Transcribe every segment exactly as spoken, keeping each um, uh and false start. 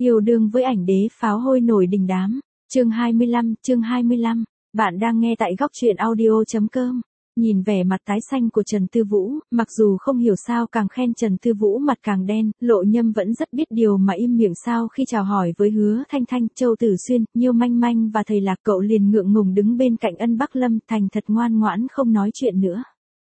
Yêu đương với ảnh đế pháo hôi nổi đình đám. Chương hai mươi lăm, chương hai mươi lăm. Bạn đang nghe tại góc truyện audio chấm com. Nhìn vẻ mặt tái xanh của Trần Tư Vũ, mặc dù không hiểu sao càng khen Trần Tư Vũ mặt càng đen, Lộ Nhâm vẫn rất biết điều mà im miệng sao khi chào hỏi với Hứa Thanh Thanh, Châu Tử Xuyên, Nhiêu Manh Manh và thầy Lạc. Cậu liền ngượng ngùng đứng bên cạnh Ân Bắc Lâm, thành thật ngoan ngoãn không nói chuyện nữa.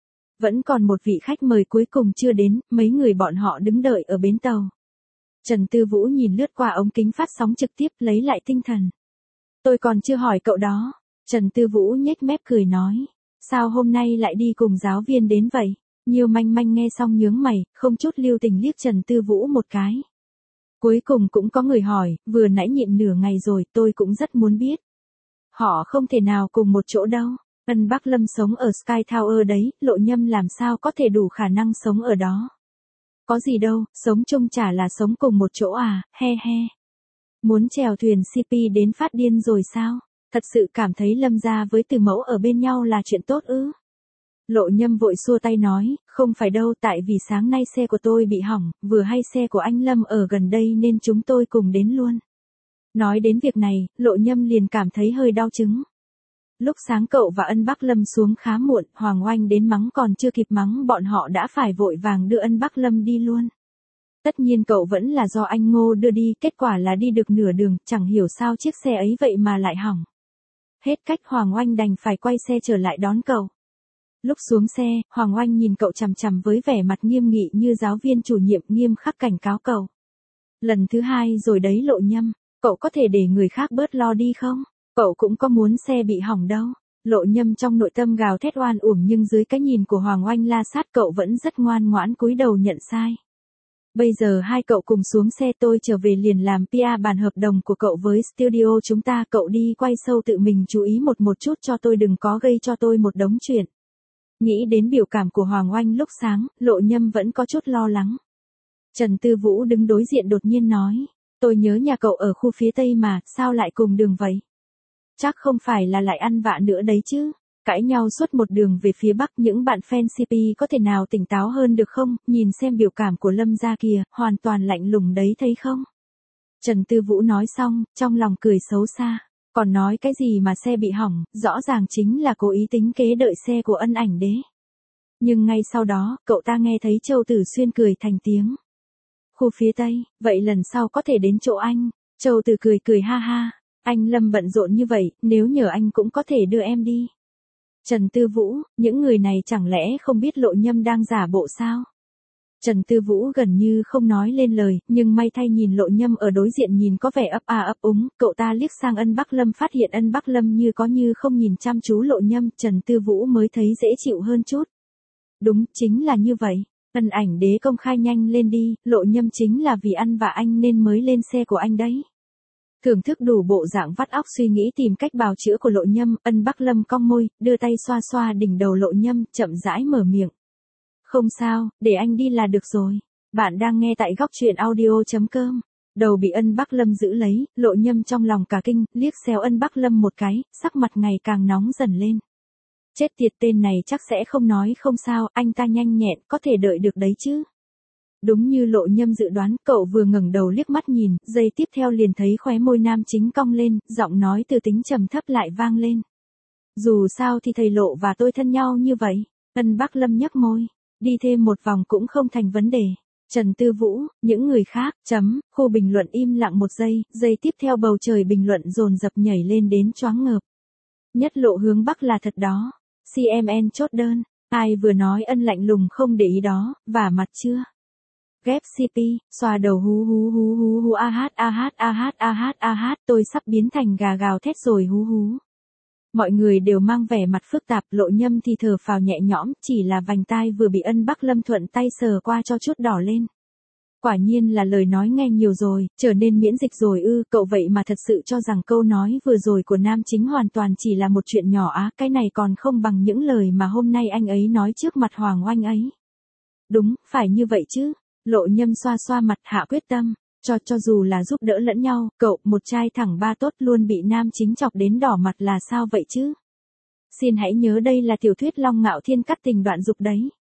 Vẫn còn một vị khách mời cuối cùng chưa đến, mấy người bọn họ đứng đợi ở bến tàu. Trần Tư Vũ nhìn lướt qua ống kính phát sóng trực tiếp lấy lại tinh thần. Tôi còn chưa hỏi cậu đó. Trần Tư Vũ nhếch mép cười nói. Sao hôm nay lại đi cùng giáo viên đến vậy? Nhiêu Manh Manh nghe xong nhướng mày, không chút lưu tình liếc Trần Tư Vũ một cái. Cuối cùng cũng có người hỏi, vừa nãy nhịn nửa ngày rồi, tôi cũng rất muốn biết. Họ không thể nào cùng một chỗ đâu. Ân Bắc Lâm sống ở Sky Tower đấy, Lộ Nhâm làm sao có thể đủ khả năng sống ở đó. Có gì đâu, sống chung chả là sống cùng một chỗ à, he he. Muốn chèo thuyền xê pê đến phát điên rồi sao? Thật sự cảm thấy Lâm gia với Từ Mẫu ở bên nhau là chuyện tốt ư? Lộ Nhâm vội xua tay nói, không phải đâu, tại vì sáng nay xe của tôi bị hỏng, vừa hay xe của anh Lâm ở gần đây nên chúng tôi cùng đến luôn. Nói đến việc này, Lộ Nhâm liền cảm thấy hơi đau chứng. Lúc sáng cậu và Ân Bắc Lâm xuống khá muộn, Hoàng Oanh đến mắng còn chưa kịp mắng bọn họ đã phải vội vàng đưa Ân Bắc Lâm đi luôn. Tất nhiên cậu vẫn là do anh Ngô đưa đi, kết quả là đi được nửa đường, chẳng hiểu sao chiếc xe ấy vậy mà lại hỏng. Hết cách Hoàng Oanh đành phải quay xe trở lại đón cậu. Lúc xuống xe, Hoàng Oanh nhìn cậu chằm chằm với vẻ mặt nghiêm nghị như giáo viên chủ nhiệm nghiêm khắc cảnh cáo cậu. Lần thứ hai rồi đấy Lộ Nhâm, cậu có thể để người khác bớt lo đi không? Cậu cũng có muốn xe bị hỏng đâu. Lộ Nhâm trong nội tâm gào thét oan uổng nhưng dưới cái nhìn của Hoàng Oanh la sát cậu vẫn rất ngoan ngoãn cúi đầu nhận sai. Bây giờ hai cậu cùng xuống xe, tôi trở về liền làm pê e bản hợp đồng của cậu với studio chúng ta, cậu đi quay show tự mình chú ý một một chút cho tôi, đừng có gây cho tôi một đống chuyện. Nghĩ đến biểu cảm của Hoàng Oanh lúc sáng, Lộ Nhâm vẫn có chút lo lắng. Trần Tư Vũ đứng đối diện đột nhiên nói, tôi nhớ nhà cậu ở khu phía Tây mà, sao lại cùng đường vậy? Chắc không phải là lại ăn vạ nữa đấy chứ. Cãi nhau suốt một đường về phía Bắc, những bạn fan xê pê có thể nào tỉnh táo hơn được không? Nhìn xem biểu cảm của Lâm gia kìa, hoàn toàn lạnh lùng đấy thấy không? Trần Tư Vũ nói xong, trong lòng cười xấu xa. Còn nói cái gì mà xe bị hỏng, rõ ràng chính là cố ý tính kế đợi xe của Ân ảnh đế. Nhưng ngay sau đó, cậu ta nghe thấy Châu Tử Xuyên cười thành tiếng. Khu phía Tây, vậy lần sau có thể đến chỗ anh. Châu Tử cười cười ha ha. Anh Lâm bận rộn như vậy, nếu nhờ anh cũng có thể đưa em đi. Trần Tư Vũ, những người này chẳng lẽ không biết Lộ Nhâm đang giả bộ sao? Trần Tư Vũ gần như không nói lên lời, nhưng may thay nhìn Lộ Nhâm ở đối diện nhìn có vẻ ấp a ấp úng, cậu ta liếc sang Ân Bắc Lâm phát hiện Ân Bắc Lâm như có như không nhìn chăm chú Lộ Nhâm, Trần Tư Vũ mới thấy dễ chịu hơn chút. Đúng, chính là như vậy. Ân ảnh đế công khai nhanh lên đi, Lộ Nhâm chính là vì ăn vạ anh nên mới lên xe của anh đấy. Thưởng thức đủ bộ dạng vắt óc suy nghĩ tìm cách bào chữa của Lộ Nhâm, Ân Bắc Lâm cong môi, đưa tay xoa xoa đỉnh đầu Lộ Nhâm, chậm rãi mở miệng. Không sao, để anh đi là được rồi. Bạn đang nghe tại góc truyện audio chấm com. Đầu bị Ân Bắc Lâm giữ lấy, Lộ Nhâm trong lòng cả kinh, liếc xéo Ân Bắc Lâm một cái, sắc mặt ngày càng nóng dần lên. Chết tiệt, tên này chắc sẽ không nói không sao, anh ta nhanh nhẹn, có thể đợi được đấy chứ. Đúng như Lộ Nhâm dự đoán, cậu vừa ngẩng đầu liếc mắt nhìn, giây tiếp theo liền thấy khóe môi nam chính cong lên, giọng nói từ tính trầm thấp lại vang lên. Dù sao thì thầy Lộ và tôi thân nhau như vậy. Ân Bắc Lâm nhếch môi, đi thêm một vòng cũng không thành vấn đề. Trần Tư Vũ, những người khác, chấm, khu bình luận im lặng một giây, giây tiếp theo bầu trời bình luận dồn dập nhảy lên đến choáng ngợp. Nhất Lộ hướng Bắc là thật đó. xê em en chốt đơn, ai vừa nói Ân lạnh lùng không để ý đó, vả mặt chưa? Ghép xê pê, xoa đầu hú hú hú hú hú a hát a hát a hát a hát a hát, tôi sắp biến thành gà gào thét rồi hú hú. Mọi người đều mang vẻ mặt phức tạp, Lộ Nhâm thì thở phào nhẹ nhõm, chỉ là vành tai vừa bị Ân Bắc Lâm thuận tay sờ qua cho chút đỏ lên. Quả nhiên là lời nói nghe nhiều rồi, trở nên miễn dịch rồi ư, cậu vậy mà thật sự cho rằng câu nói vừa rồi của nam chính hoàn toàn chỉ là một chuyện nhỏ á, cái này còn không bằng những lời mà hôm nay anh ấy nói trước mặt Hoàng Oanh ấy. Đúng, phải như vậy chứ. Lộ Nhâm xoa xoa mặt hạ quyết tâm, cho cho dù là giúp đỡ lẫn nhau, cậu, một trai thẳng ba tốt luôn bị nam chính chọc đến đỏ mặt là sao vậy chứ? Xin hãy nhớ đây là tiểu thuyết Long Ngạo Thiên cắt tình đoạn dục đấy.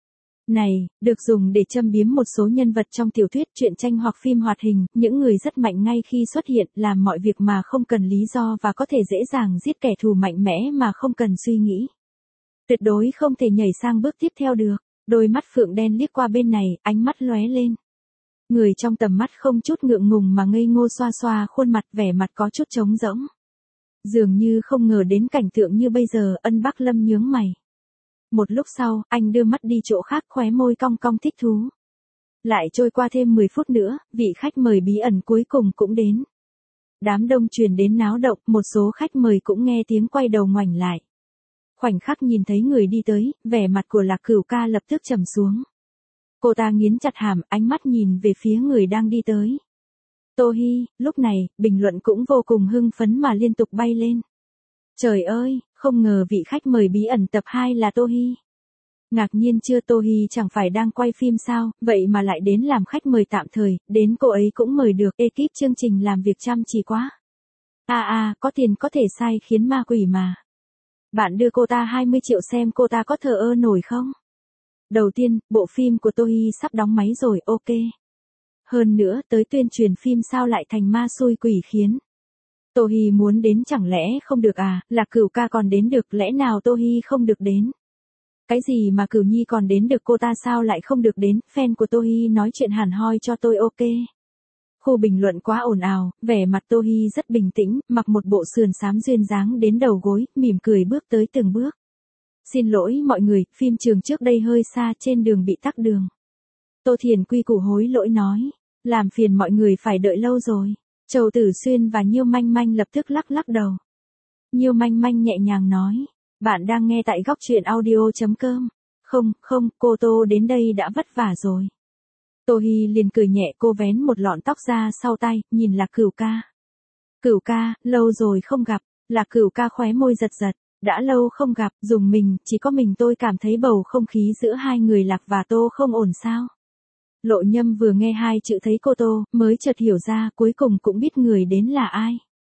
Này, được dùng để châm biếm một số nhân vật trong tiểu thuyết, truyện tranh hoặc phim hoạt hình, những người rất mạnh ngay khi xuất hiện, làm mọi việc mà không cần lý do và có thể dễ dàng giết kẻ thù mạnh mẽ mà không cần suy nghĩ. Tuyệt đối không thể nhảy sang bước tiếp theo được. Đôi mắt phượng đen liếc qua bên này, ánh mắt lóe lên. Người trong tầm mắt không chút ngượng ngùng mà ngây ngô xoa xoa khuôn mặt, vẻ mặt có chút trống rỗng. Dường như không ngờ đến cảnh tượng như bây giờ, Ân Bắc Lâm nhướng mày. Một lúc sau, anh đưa mắt đi chỗ khác, khóe môi cong cong thích thú. Lại trôi qua thêm mười phút nữa, vị khách mời bí ẩn cuối cùng cũng đến. Đám đông truyền đến náo động, một số khách mời cũng nghe tiếng quay đầu ngoảnh lại. Khoảnh khắc nhìn thấy người đi tới, vẻ mặt của Lạc Cửu Ca lập tức trầm xuống. Cô ta nghiến chặt hàm, ánh mắt nhìn về phía người đang đi tới. Tô Hi, lúc này, bình luận cũng vô cùng hưng phấn mà liên tục bay lên. Trời ơi, không ngờ vị khách mời bí ẩn tập hai là Tô Hi. Ngạc nhiên chưa, Tô Hi chẳng phải đang quay phim sao, vậy mà lại đến làm khách mời tạm thời, đến cô ấy cũng mời được, ekip chương trình làm việc chăm chỉ quá. À à, có tiền có thể sai khiến ma quỷ mà. Bạn đưa cô ta hai mươi triệu xem cô ta có thờ ơ nổi không? Đầu tiên, bộ phim của Tô Hi sắp đóng máy rồi, ok. Hơn nữa, tới tuyên truyền phim sao lại thành ma xui quỷ khiến. Tô Hi muốn đến chẳng lẽ không được à, Lạc Cửu Ca còn đến được, lẽ nào Tô Hi không được đến? Cái gì mà Cửu Nhi còn đến được, cô ta sao lại không được đến? Fan của Tô Hi nói chuyện hẳn hoi cho tôi ok. Khu bình luận quá ồn ào, vẻ mặt Tô Hi rất bình tĩnh, mặc một bộ sườn xám duyên dáng đến đầu gối, mỉm cười bước tới từng bước. Xin lỗi mọi người, phim trường trước đây hơi xa, trên đường bị tắc đường. Tô Thiền quy củ hối lỗi nói, làm phiền mọi người phải đợi lâu rồi. Châu Tử Xuyên và Nhiêu Manh Manh lập tức lắc lắc đầu. Nhiêu Manh Manh nhẹ nhàng nói, bạn đang nghe tại góc truyện audio.com. Không, không, cô Tô đến đây đã vất vả rồi. Tô Hi liền cười nhẹ, cô vén một lọn tóc ra sau tay, nhìn Lạc Cửu Ca. Cửu Ca, lâu rồi không gặp. Lạc Cửu Ca khóe môi giật giật. Đã lâu không gặp, dùng mình, chỉ có mình tôi cảm thấy bầu không khí giữa hai người Lạc và Tô không ổn sao. Lộ Nhâm vừa nghe hai chữ thấy cô Tô, mới chợt hiểu ra, cuối cùng cũng biết người đến là ai.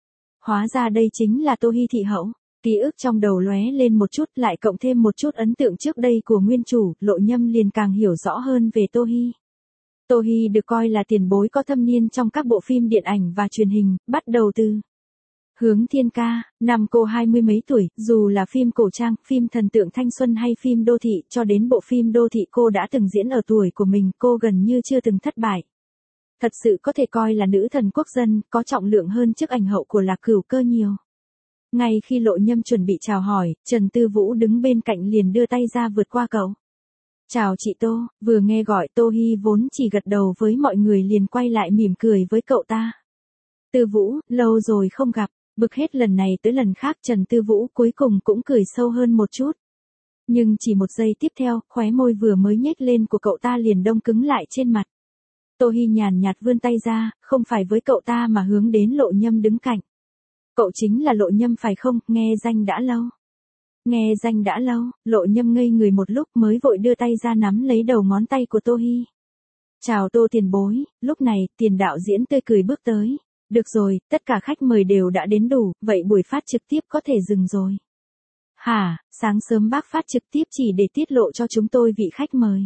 Hóa ra đây chính là Tô Hi thị hậu. Ký ức trong đầu lóe lên một chút, lại cộng thêm một chút ấn tượng trước đây của nguyên chủ, Lộ Nhâm liền càng hiểu rõ hơn về Tô Hi. Tô Hi được coi là tiền bối có thâm niên trong các bộ phim điện ảnh và truyền hình, bắt đầu từ Hướng Thiên Ca, năm cô hai mươi mấy tuổi, dù là phim cổ trang, phim thần tượng thanh xuân hay phim đô thị, cho đến bộ phim đô thị cô đã từng diễn ở tuổi của mình, cô gần như chưa từng thất bại. Thật sự có thể coi là nữ thần quốc dân, có trọng lượng hơn chức ảnh hậu của Lạc Cửu Cơ nhiều. Ngay khi Lộ Nhâm chuẩn bị chào hỏi, Trần Tư Vũ đứng bên cạnh liền đưa tay ra vượt qua cậu. Chào chị Tô, vừa nghe gọi Tô Hi vốn chỉ gật đầu với mọi người liền quay lại mỉm cười với cậu ta. Tư Vũ, lâu rồi không gặp. Bực hết lần này tới lần khác, Trần Tư Vũ cuối cùng cũng cười sâu hơn một chút. Nhưng chỉ một giây tiếp theo, khóe môi vừa mới nhếch lên của cậu ta liền đông cứng lại trên mặt. Tô Hi nhàn nhạt vươn tay ra, không phải với cậu ta mà hướng đến Lộ Nhâm đứng cạnh. Cậu chính là Lộ Nhâm phải không, nghe danh đã lâu. Nghe danh đã lâu, Lộ Nhâm ngây người một lúc mới vội đưa tay ra nắm lấy đầu ngón tay của Tô Hi. Chào Tô tiền bối, lúc này, Tiền đạo diễn tươi cười bước tới. Được rồi, tất cả khách mời đều đã đến đủ, vậy buổi phát trực tiếp có thể dừng rồi. Hả, sáng sớm bác phát trực tiếp chỉ để tiết lộ cho chúng tôi vị khách mời.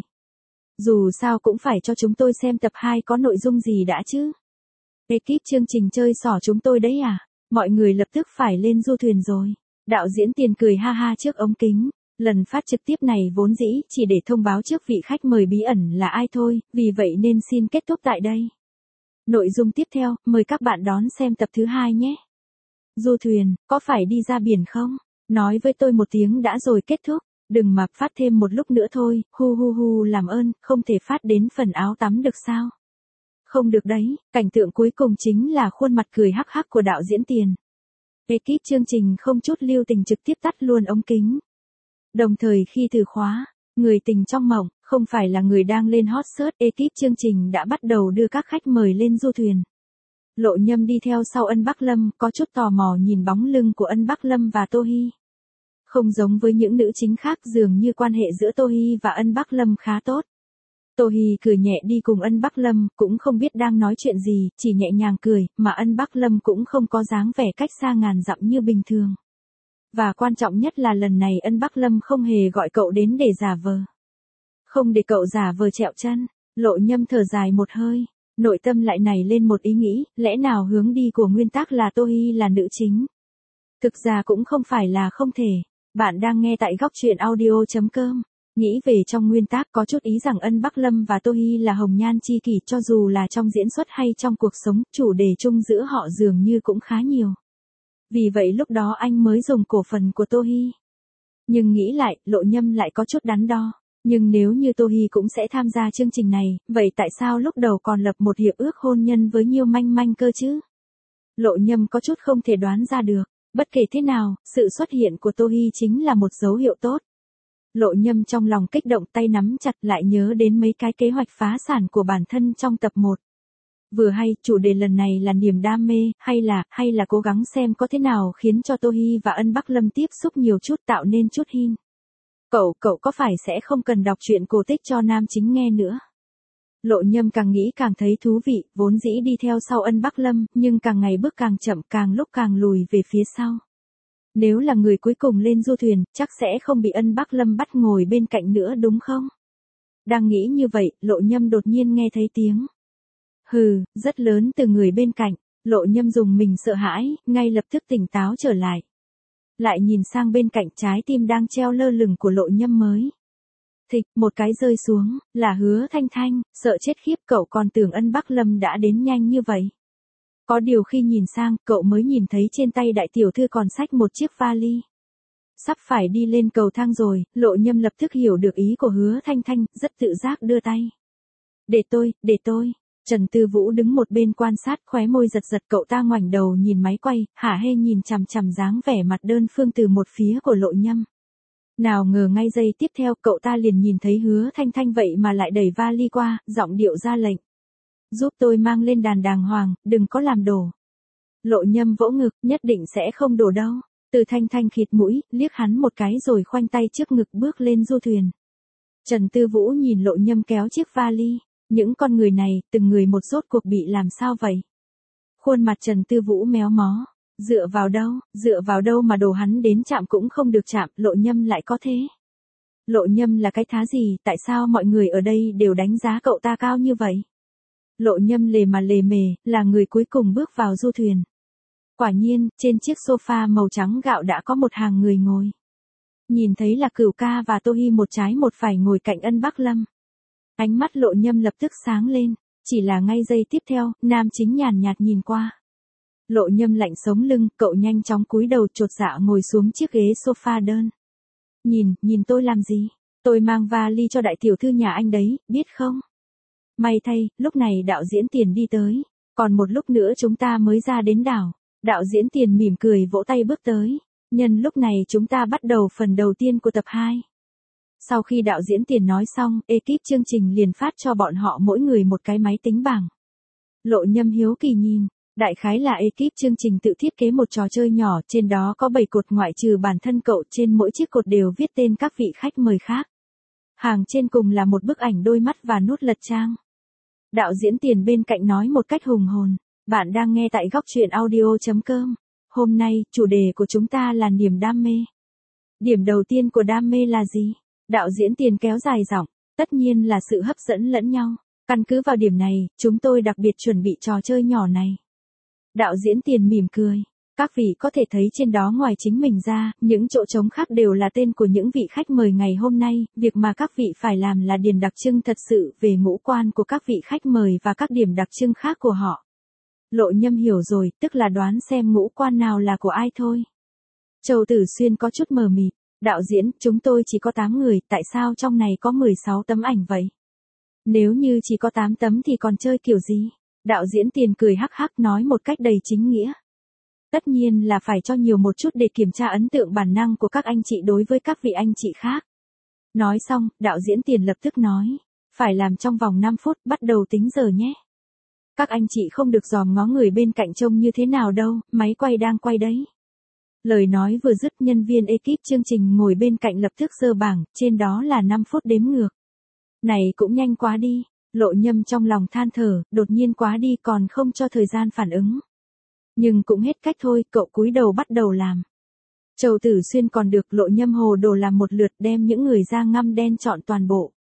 Dù sao cũng phải cho chúng tôi xem tập hai có nội dung gì đã chứ. Ekip chương trình chơi xỏ chúng tôi đấy à, mọi người lập tức phải lên du thuyền rồi. Đạo diễn Tiền cười ha ha trước ống kính. Lần phát trực tiếp này vốn dĩ chỉ để thông báo trước vị khách mời bí ẩn là ai thôi, vì vậy nên xin kết thúc tại đây. Nội dung tiếp theo, mời các bạn đón xem tập thứ hai nhé. Du thuyền, có phải đi ra biển không? Nói với tôi một tiếng đã rồi kết thúc. Đừng mà phát thêm một lúc nữa thôi, hu hu hu làm ơn, không thể phát đến phần áo tắm được sao? Không được đấy, cảnh tượng cuối cùng chính là khuôn mặt cười hắc hắc của đạo diễn Tiền. Ekip chương trình không chút lưu tình trực tiếp tắt luôn ống kính. Đồng thời khi từ khóa, người tình trong mộng, không phải là người đang lên hot search, ekip chương trình đã bắt đầu đưa các khách mời lên du thuyền. Lộ Nhâm đi theo sau Ân Bắc Lâm, có chút tò mò nhìn bóng lưng của Ân Bắc Lâm và Tô Hi. Không giống với những nữ chính khác, dường như quan hệ giữa Tô Hi và Ân Bắc Lâm khá tốt. Tô Hi cười nhẹ đi cùng Ân Bắc Lâm, cũng không biết đang nói chuyện gì, chỉ nhẹ nhàng cười, mà Ân Bắc Lâm cũng không có dáng vẻ cách xa ngàn dặm như bình thường. Và quan trọng nhất là lần này Ân Bắc Lâm không hề gọi cậu đến để giả vờ. Không để cậu giả vờ trẹo chân, Lộ Nhâm thở dài một hơi, nội tâm lại nảy lên một ý nghĩ, lẽ nào hướng đi của nguyên tắc là Tô Hi là nữ chính? Thực ra cũng không phải là không thể. Bạn đang nghe tại góc truyện audio.com. Nghĩ về trong nguyên tác có chút ý rằng Ân Bắc Lâm và Tô Hi là hồng nhan chi kỷ, cho dù là trong diễn xuất hay trong cuộc sống, chủ đề chung giữa họ dường như cũng khá nhiều. Vì vậy lúc đó anh mới dùng cổ phần của Tô Hi. Nhưng nghĩ lại, Lộ Nhâm lại có chút đắn đo. Nhưng nếu như Tô Hi cũng sẽ tham gia chương trình này, vậy tại sao lúc đầu còn lập một hiệp ước hôn nhân với Nhiêu Manh Manh cơ chứ? Lộ Nhâm có chút không thể đoán ra được. Bất kể thế nào, sự xuất hiện của Tô Hi chính là một dấu hiệu tốt. Lộ Nhâm trong lòng kích động, tay nắm chặt, lại nhớ đến mấy cái kế hoạch phá sản của bản thân trong tập một. Vừa hay, chủ đề lần này là niềm đam mê, hay là, hay là cố gắng xem có thế nào khiến cho Tô Hi và Ân Bắc Lâm tiếp xúc nhiều chút, tạo nên chút hin. Cậu, cậu có phải sẽ không cần đọc truyện cổ tích cho nam chính nghe nữa? Lộ Nhâm càng nghĩ càng thấy thú vị, vốn dĩ đi theo sau Ân Bắc Lâm, nhưng càng ngày bước càng chậm, càng lúc càng lùi về phía sau. Nếu là người cuối cùng lên du thuyền, chắc sẽ không bị Ân Bắc Lâm bắt ngồi bên cạnh nữa đúng không? Đang nghĩ như vậy, Lộ Nhâm đột nhiên nghe thấy tiếng hừ, rất lớn từ người bên cạnh. Lộ Nhâm dùng mình sợ hãi, ngay lập tức tỉnh táo trở lại. Lại nhìn sang bên cạnh, trái tim đang treo lơ lửng của Lộ Nhâm mới. Thịch, một cái rơi xuống, là Hứa Thanh Thanh, sợ chết khiếp, cậu còn tưởng Ân Bắc Lâm đã đến nhanh như vậy. Có điều khi nhìn sang, cậu mới nhìn thấy trên tay đại tiểu thư còn xách một chiếc vali. Sắp phải đi lên cầu thang rồi, Lộ Nhâm lập tức hiểu được ý của Hứa Thanh Thanh, rất tự giác đưa tay. Để tôi, để tôi. Trần Tư Vũ đứng một bên quan sát, khóe môi giật giật, cậu ta ngoảnh đầu nhìn máy quay, hả hê nhìn chằm chằm dáng vẻ mặt đơn phương từ một phía của Lộ Nhâm. Nào ngờ ngay giây tiếp theo, cậu ta liền nhìn thấy Hứa Thanh Thanh vậy mà lại đẩy vali qua, giọng điệu ra lệnh. Giúp tôi mang lên đàn đàng hoàng, đừng có làm đổ. Lộ Nhâm vỗ ngực, nhất định sẽ không đổ đâu. Từ Thanh Thanh khịt mũi, liếc hắn một cái rồi khoanh tay trước ngực bước lên du thuyền. Trần Tư Vũ nhìn Lộ Nhâm kéo chiếc vali. Những con người này, từng người một, rốt cuộc bị làm sao vậy? Khuôn mặt Trần Tư Vũ méo mó. Dựa vào đâu, dựa vào đâu mà đồ hắn đến chạm cũng không được chạm, Lộ Nhâm lại có thế. Lộ Nhâm là cái thá gì, tại sao mọi người ở đây đều đánh giá cậu ta cao như vậy? Lộ Nhâm lề mà lề mề, là người cuối cùng bước vào du thuyền. Quả nhiên, trên chiếc sofa màu trắng gạo đã có một hàng người ngồi. Nhìn thấy là Cửu Ca và Tô Hi một trái một phải ngồi cạnh Ân Bắc Lâm. Ánh mắt Lộ Nhâm lập tức sáng lên, chỉ là ngay giây tiếp theo, nam chính nhàn nhạt nhìn qua. Lộ Nhâm lạnh sống lưng, cậu nhanh chóng cúi đầu chột dạ ngồi xuống chiếc ghế sofa đơn. Nhìn, nhìn tôi làm gì? Tôi mang vali cho đại tiểu thư nhà anh đấy, biết không? May thay, lúc này đạo diễn Tiền đi tới, còn một lúc nữa chúng ta mới ra đến đảo. Đạo diễn Tiền mỉm cười vỗ tay bước tới, nhân lúc này chúng ta bắt đầu phần đầu tiên của tập hai. Sau khi đạo diễn Tiền nói xong, ekip chương trình liền phát cho bọn họ mỗi người một cái máy tính bảng. Lộ Nhâm hiếu kỳ nhìn, đại khái là ekip chương trình tự thiết kế một trò chơi nhỏ, trên đó có bảy cột ngoại trừ bản thân cậu, trên mỗi chiếc cột đều viết tên các vị khách mời khác. Hàng trên cùng là một bức ảnh đôi mắt và nút lật trang. Đạo diễn Tiền bên cạnh nói một cách hùng hồn, bạn đang nghe tại góc truyện audio.com. Hôm nay, chủ đề của chúng ta là niềm đam mê. Điểm đầu tiên của đam mê là gì? Đạo diễn Tiền kéo dài giọng, tất nhiên là sự hấp dẫn lẫn nhau. Căn cứ vào điểm này, chúng tôi đặc biệt chuẩn bị trò chơi nhỏ này. Đạo diễn Tiền mỉm cười, các vị có thể thấy trên đó ngoài chính mình ra, những chỗ trống khác đều là tên của những vị khách mời ngày hôm nay, việc mà các vị phải làm là điền đặc trưng thật sự về ngũ quan của các vị khách mời và các điểm đặc trưng khác của họ. Lộ Nhâm hiểu rồi, tức là đoán xem ngũ quan nào là của ai thôi. Châu Tử Xuyên có chút mờ mịt, đạo diễn, chúng tôi chỉ có tám người, tại sao trong này có mười sáu tấm ảnh vậy? Nếu như chỉ có tám tấm thì còn chơi kiểu gì? Đạo diễn Tiền cười hắc hắc nói một cách đầy chính nghĩa. Tất nhiên là phải cho nhiều một chút để kiểm tra ấn tượng bản năng của các anh chị đối với các vị anh chị khác. Nói xong, đạo diễn Tiền lập tức nói, phải làm trong vòng năm phút, bắt đầu tính giờ nhé. Các anh chị không được dòm ngó người bên cạnh trông như thế nào đâu, máy quay đang quay đấy. Lời nói vừa dứt, nhân viên ekip chương trình ngồi bên cạnh lập tức giơ bảng, trên đó là năm phút đếm ngược. Này cũng nhanh quá đi, Lộ Nhâm trong lòng than thở, đột nhiên quá đi còn không cho thời gian phản ứng. Nhưng cũng hết cách thôi, cậu cúi đầu bắt đầu làm. Châu Tử Xuyên còn được, Lộ Nhâm hồ đồ làm một lượt, đem những người da ngăm đen chọn toàn bộ.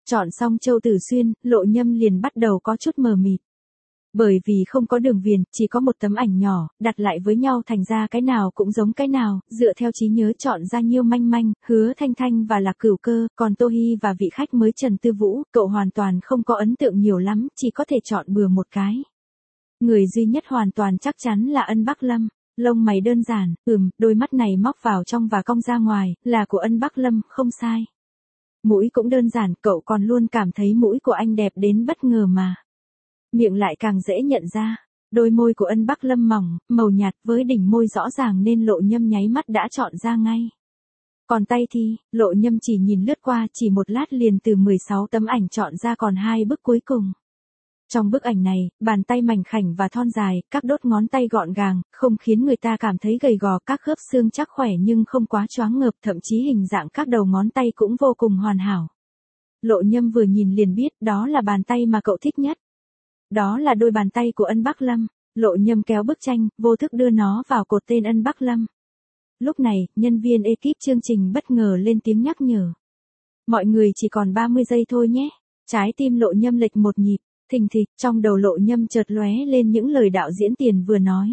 Chọn xong Châu Tử Xuyên, Lộ Nhâm liền bắt đầu có chút mờ mịt. Bởi vì không có đường viền, chỉ có một tấm ảnh nhỏ, đặt lại với nhau thành ra cái nào cũng giống cái nào, dựa theo trí nhớ chọn ra Nhiêu Manh Manh, Hứa Thanh Thanh và Lạc Cửu Cơ, còn Tô Hi và vị khách mới Trần Tư Vũ, cậu hoàn toàn không có ấn tượng nhiều lắm, chỉ có thể chọn bừa một cái. Người duy nhất hoàn toàn chắc chắn là Ân Bắc Lâm, lông mày đơn giản, ừm, đôi mắt này móc vào trong và cong ra ngoài, là của Ân Bắc Lâm, không sai. Mũi cũng đơn giản, cậu còn luôn cảm thấy mũi của anh đẹp đến bất ngờ mà. Miệng lại càng dễ nhận ra, đôi môi của Ân Bắc Lâm mỏng, màu nhạt với đỉnh môi rõ ràng nên Lộ Nhâm nháy mắt đã chọn ra ngay. Còn tay thì, Lộ Nhâm chỉ nhìn lướt qua chỉ một lát liền từ mười sáu tấm ảnh chọn ra còn hai bức cuối cùng. Trong bức ảnh này, bàn tay mảnh khảnh và thon dài, các đốt ngón tay gọn gàng, không khiến người ta cảm thấy gầy gò, các khớp xương chắc khỏe nhưng không quá choáng ngợp, thậm chí hình dạng các đầu ngón tay cũng vô cùng hoàn hảo. Lộ Nhâm vừa nhìn liền biết đó là bàn tay mà cậu thích nhất. Đó là đôi bàn tay của Ân Bắc Lâm. Lộ Nhâm kéo bức tranh, vô thức đưa nó vào cột tên Ân Bắc Lâm. Lúc này, nhân viên ekip chương trình bất ngờ lên tiếng nhắc nhở. Mọi người chỉ còn ba mươi giây thôi nhé. Trái tim Lộ Nhâm lệch một nhịp, thình thịch, trong đầu Lộ Nhâm chợt lóe lên những lời đạo diễn Tiền vừa nói.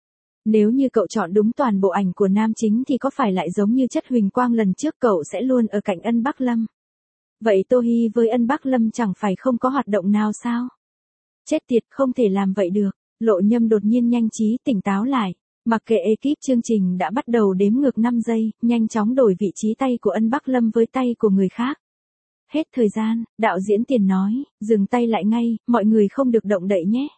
Nếu như cậu chọn đúng toàn bộ ảnh của nam chính thì có phải lại giống như Chất Huỳnh Quang lần trước cậu sẽ luôn ở cạnh Ân Bắc Lâm. Vậy Tô Hi với Ân Bắc Lâm chẳng phải không có hoạt động nào sao? Chết tiệt, không thể làm vậy được. Lộ Nhâm đột nhiên nhanh trí tỉnh táo lại. Mặc kệ ekip chương trình đã bắt đầu đếm ngược năm giây, nhanh chóng đổi vị trí tay của Ân Bắc Lâm với tay của người khác. Hết thời gian, đạo diễn Tiền nói, dừng tay lại ngay, mọi người không được động đậy nhé.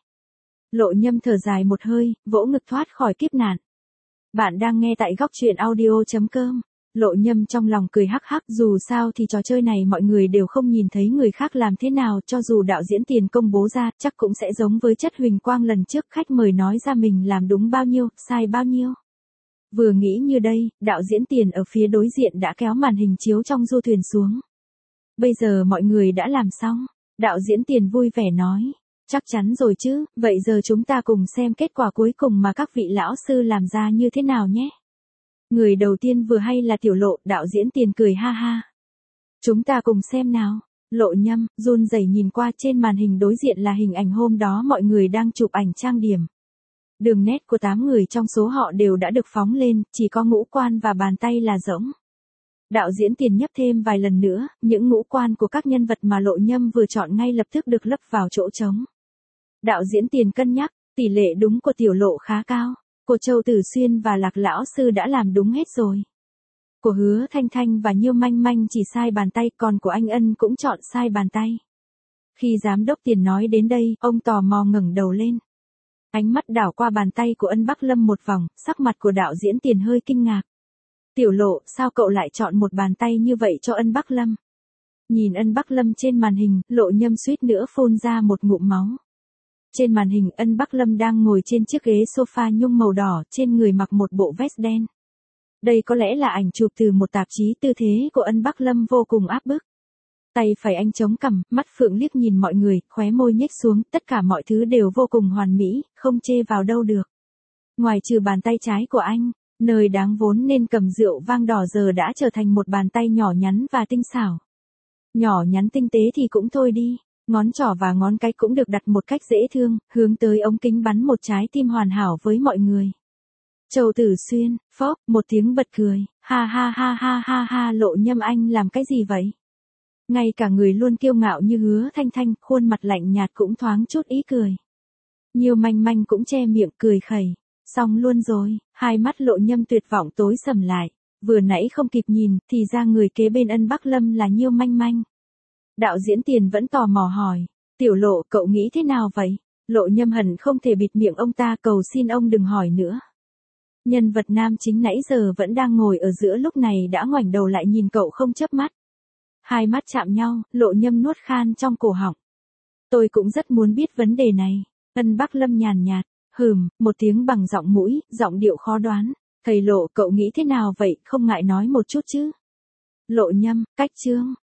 Lộ Nhâm thở dài một hơi, vỗ ngực thoát khỏi kiếp nạn. Bạn đang nghe tại góc truyện audio chấm com. Lộ Nhâm trong lòng cười hắc hắc, dù sao thì trò chơi này mọi người đều không nhìn thấy người khác làm thế nào, cho dù đạo diễn Tiền công bố ra, chắc cũng sẽ giống với Chất Huỳnh Quang lần trước, khách mời nói ra mình làm đúng bao nhiêu, sai bao nhiêu. Vừa nghĩ như đây, đạo diễn Tiền ở phía đối diện đã kéo màn hình chiếu trong du thuyền xuống. Bây giờ mọi người đã làm xong, đạo diễn Tiền vui vẻ nói, chắc chắn rồi chứ, vậy giờ chúng ta cùng xem kết quả cuối cùng mà các vị lão sư làm ra như thế nào nhé. Người đầu tiên vừa hay là Tiểu Lộ, đạo diễn Tiền cười ha ha. Chúng ta cùng xem nào. Lộ Nhâm, run rẩy nhìn qua trên màn hình đối diện là hình ảnh hôm đó mọi người đang chụp ảnh trang điểm. Đường nét của tám người trong số họ đều đã được phóng lên, chỉ có ngũ quan và bàn tay là rỗng. Đạo diễn Tiền nhấp thêm vài lần nữa, những ngũ quan của các nhân vật mà Lộ Nhâm vừa chọn ngay lập tức được lấp vào chỗ trống. Đạo diễn Tiền cân nhắc, tỷ lệ đúng của Tiểu Lộ khá cao. Của Châu Tử Xuyên và Lạc Lão Sư đã làm đúng hết rồi. Của Hứa Thanh Thanh và Nhiêu Manh Manh chỉ sai bàn tay, còn của anh Ân cũng chọn sai bàn tay. Khi giám đốc Tiền nói đến đây, ông tò mò ngẩng đầu lên. Ánh mắt đảo qua bàn tay của Ân Bắc Lâm một vòng, sắc mặt của đạo diễn Tiền hơi kinh ngạc. Tiểu Lộ, sao cậu lại chọn một bàn tay như vậy cho Ân Bắc Lâm? Nhìn Ân Bắc Lâm trên màn hình, Lộ Nhâm suýt nữa phun ra một ngụm máu. Trên màn hình Ân Bắc Lâm đang ngồi trên chiếc ghế sofa nhung màu đỏ, trên người mặc một bộ vest đen. Đây có lẽ là ảnh chụp từ một tạp chí, tư thế của Ân Bắc Lâm vô cùng áp bức. Tay phải anh chống cằm, mắt phượng liếc nhìn mọi người, khóe môi nhếch xuống, tất cả mọi thứ đều vô cùng hoàn mỹ, không chê vào đâu được. Ngoài trừ bàn tay trái của anh, nơi đáng vốn nên cầm rượu vang đỏ giờ đã trở thành một bàn tay nhỏ nhắn và tinh xảo. Nhỏ nhắn tinh tế thì cũng thôi đi. Ngón trỏ và ngón cái cũng được đặt một cách dễ thương, hướng tới ống kính bắn một trái tim hoàn hảo với mọi người. Châu Tử Xuyên, phốc, một tiếng bật cười, ha ha ha ha ha ha. Lộ Nhâm, anh làm cái gì vậy? Ngay cả người luôn kiêu ngạo như Hứa Thanh Thanh, khuôn mặt lạnh nhạt cũng thoáng chút ý cười. Nhiêu Manh Manh cũng che miệng cười khẩy. Xong luôn rồi, hai mắt Lộ Nhâm tuyệt vọng tối sầm lại. Vừa nãy không kịp nhìn, thì ra người kế bên Ân Bắc Lâm là Nhiêu Manh Manh. Đạo diễn Tiền vẫn tò mò hỏi, Tiểu Lộ, cậu nghĩ thế nào vậy? Lộ Nhâm hận không thể bịt miệng ông ta, cầu xin ông đừng hỏi nữa. Nhân vật nam chính nãy giờ vẫn đang ngồi ở giữa lúc này đã ngoảnh đầu lại nhìn cậu không chớp mắt. Hai mắt chạm nhau, Lộ Nhâm nuốt khan trong cổ họng. Tôi cũng rất muốn biết vấn đề này. Ân Bắc Lâm nhàn nhạt, hừm, một tiếng bằng giọng mũi, giọng điệu khó đoán. Thầy Lộ, cậu nghĩ thế nào vậy, không ngại nói một chút chứ? Lộ Nhâm, cách chương.